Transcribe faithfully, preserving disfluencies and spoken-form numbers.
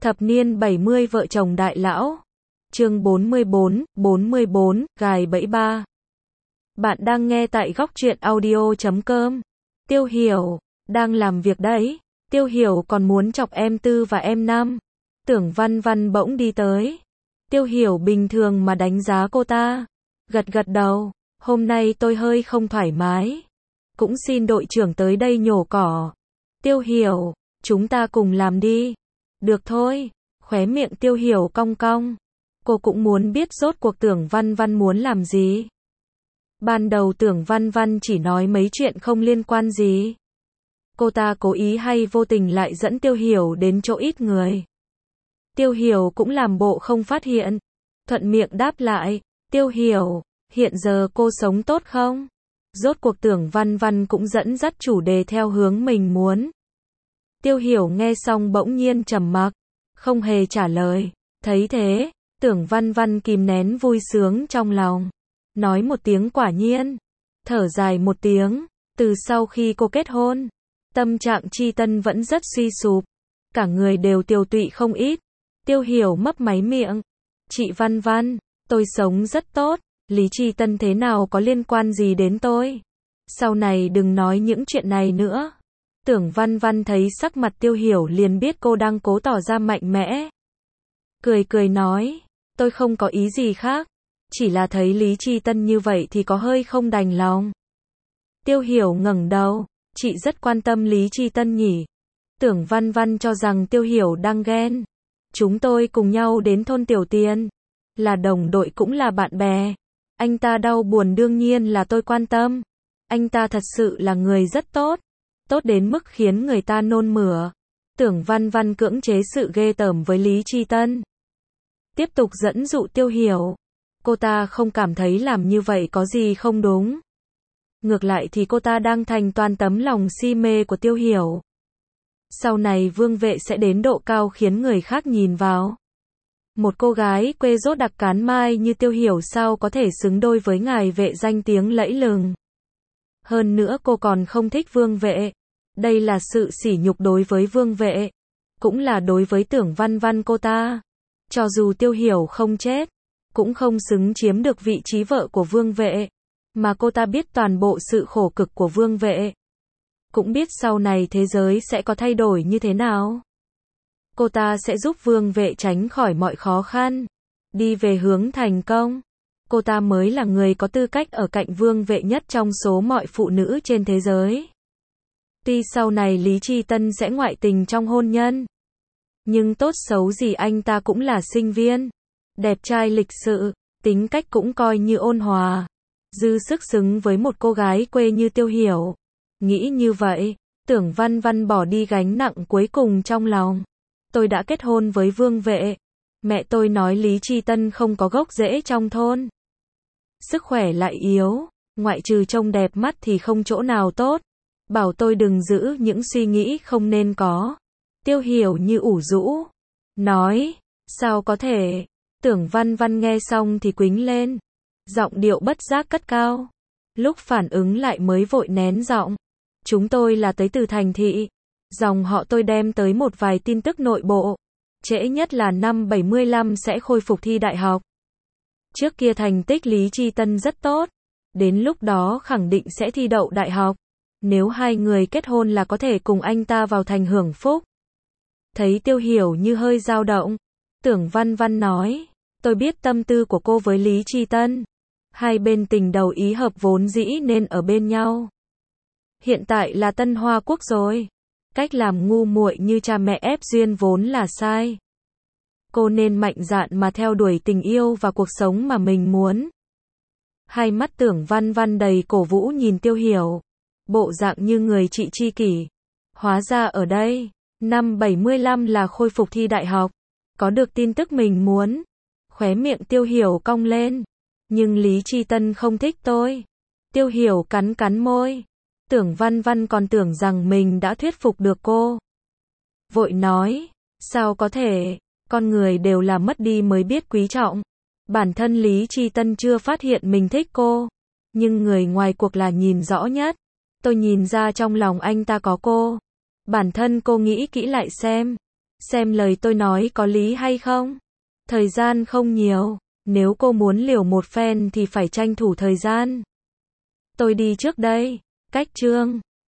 Thập niên bảy mươi vợ chồng đại lão. Chương bốn mươi bốn, bốn mươi bốn, gài bẫy ba. Bạn đang nghe tại góc truyện audio chấm com. Tiêu Hiểu, đang làm việc đấy. Tiêu Hiểu còn muốn chọc em Tư và em Năm. Tưởng Văn Văn bỗng đi tới. Tiêu Hiểu bình thường mà đánh giá cô ta. Gật gật đầu, hôm nay tôi hơi không thoải mái. Cũng xin đội trưởng tới đây nhổ cỏ. Tiêu Hiểu, chúng ta cùng làm đi. Được thôi, khóe miệng Tiêu Hiểu cong cong. Cô cũng muốn biết rốt cuộc Tưởng Văn Văn muốn làm gì. Ban đầu Tưởng Văn Văn chỉ nói mấy chuyện không liên quan gì. Cô ta cố ý hay vô tình lại dẫn Tiêu Hiểu đến chỗ ít người. Tiêu Hiểu cũng làm bộ không phát hiện. Thuận miệng đáp lại, Tiêu Hiểu, hiện giờ cô sống tốt không? Rốt cuộc Tưởng Văn Văn cũng dẫn dắt chủ đề theo hướng mình muốn. Tiêu Hiểu nghe xong bỗng nhiên trầm mặc, không hề trả lời. Thấy thế, Tưởng Văn Văn kìm nén vui sướng trong lòng. Nói một tiếng quả nhiên. Thở dài một tiếng, từ sau khi cô kết hôn, tâm trạng Chi Tân vẫn rất suy sụp. Cả người đều tiều tụy không ít. Tiêu Hiểu mấp máy miệng. Chị Văn Văn, tôi sống rất tốt. Lý Chi Tân thế nào có liên quan gì đến tôi? Sau này đừng nói những chuyện này nữa. Tưởng Văn Văn thấy sắc mặt Tiêu Hiểu liền biết cô đang cố tỏ ra mạnh mẽ. Cười cười nói, tôi không có ý gì khác. Chỉ là thấy Lý Chi Tân như vậy thì có hơi không đành lòng. Tiêu Hiểu ngẩng đầu, chị rất quan tâm Lý Chi Tân nhỉ? Tưởng Văn Văn cho rằng Tiêu Hiểu đang ghen. Chúng tôi cùng nhau đến thôn Tiểu Tiên. Là đồng đội cũng là bạn bè. Anh ta đau buồn đương nhiên là tôi quan tâm. Anh ta thật sự là người rất tốt. Tốt đến mức khiến người ta nôn mửa. Tưởng Văn Văn cưỡng chế sự ghê tởm với Lý Chi Tân. Tiếp tục dẫn dụ Tiêu Hiểu. Cô ta không cảm thấy làm như vậy có gì không đúng. Ngược lại thì cô ta đang thành toàn tấm lòng si mê của Tiêu Hiểu. Sau này Vương Vệ sẽ đến độ cao khiến người khác nhìn vào. Một cô gái quê rốt đặc cán mai như Tiêu Hiểu sao có thể xứng đôi với ngài Vệ danh tiếng lẫy lừng. Hơn nữa cô còn không thích Vương Vệ. Đây là sự sỉ nhục đối với Vương Vệ. Cũng là đối với Tưởng Văn Văn cô ta. Cho dù Tiêu Hiểu không chết, cũng không xứng chiếm được vị trí vợ của Vương Vệ. Mà cô ta biết toàn bộ sự khổ cực của Vương Vệ. Cũng biết sau này thế giới sẽ có thay đổi như thế nào. Cô ta sẽ giúp Vương Vệ tránh khỏi mọi khó khăn. Đi về hướng thành công. Cô ta mới là người có tư cách ở cạnh Vương Vệ nhất trong số mọi phụ nữ trên thế giới. Tuy sau này Lý Chi Tân sẽ ngoại tình trong hôn nhân. Nhưng tốt xấu gì anh ta cũng là sinh viên. Đẹp trai lịch sự, tính cách cũng coi như ôn hòa. Dư sức xứng với một cô gái quê như Tiêu Hiểu. Nghĩ như vậy, Tưởng Văn Văn bỏ đi gánh nặng cuối cùng trong lòng. Tôi đã kết hôn với Vương Vệ. Mẹ tôi nói Lý Chi Tân không có gốc rễ trong thôn. Sức khỏe lại yếu, ngoại trừ trông đẹp mắt thì không chỗ nào tốt. Bảo tôi đừng giữ những suy nghĩ không nên có. Tiêu Hiểu như ủ rũ. Nói, sao có thể? Tưởng Văn Văn nghe xong thì quýnh lên. Giọng điệu bất giác cất cao. Lúc phản ứng lại mới vội nén giọng. Chúng tôi là tới từ thành thị. Dòng họ tôi đem tới một vài tin tức nội bộ. Trễ nhất là năm bảy mươi lăm sẽ khôi phục thi đại học. Trước kia thành tích Lý Chi Tân rất tốt. Đến lúc đó khẳng định sẽ thi đậu đại học. Nếu hai người kết hôn là có thể cùng anh ta vào thành hưởng phúc. Thấy Tiêu Hiểu như hơi dao động. Tưởng Văn Văn nói. Tôi biết tâm tư của cô với Lý Chi Tân. Hai bên tình đầu ý hợp vốn dĩ nên ở bên nhau. Hiện tại là Tân Hoa Quốc rồi. Cách làm ngu muội như cha mẹ ép duyên vốn là sai. Cô nên mạnh dạn mà theo đuổi tình yêu và cuộc sống mà mình muốn. Hai mắt Tưởng Văn Văn đầy cổ vũ nhìn Tiêu Hiểu. Bộ dạng như người chị tri kỷ. Hóa ra ở đây, năm bảy mươi lăm là khôi phục thi đại học. Có được tin tức mình muốn. Khóe miệng Tiêu Hiểu cong lên. Nhưng Lý Chi Tân không thích tôi. Tiêu Hiểu cắn cắn môi. Tưởng Văn Văn còn tưởng rằng mình đã thuyết phục được cô. Vội nói, sao có thể, con người đều là mất đi mới biết quý trọng. Bản thân Lý Chi Tân chưa phát hiện mình thích cô. Nhưng người ngoài cuộc là nhìn rõ nhất. Tôi nhìn ra trong lòng anh ta có cô. Bản thân cô nghĩ kỹ lại xem. Xem lời tôi nói có lý hay không? Thời gian không nhiều. Nếu cô muốn liều một phen thì phải tranh thủ thời gian. Tôi đi trước đây. Cách chương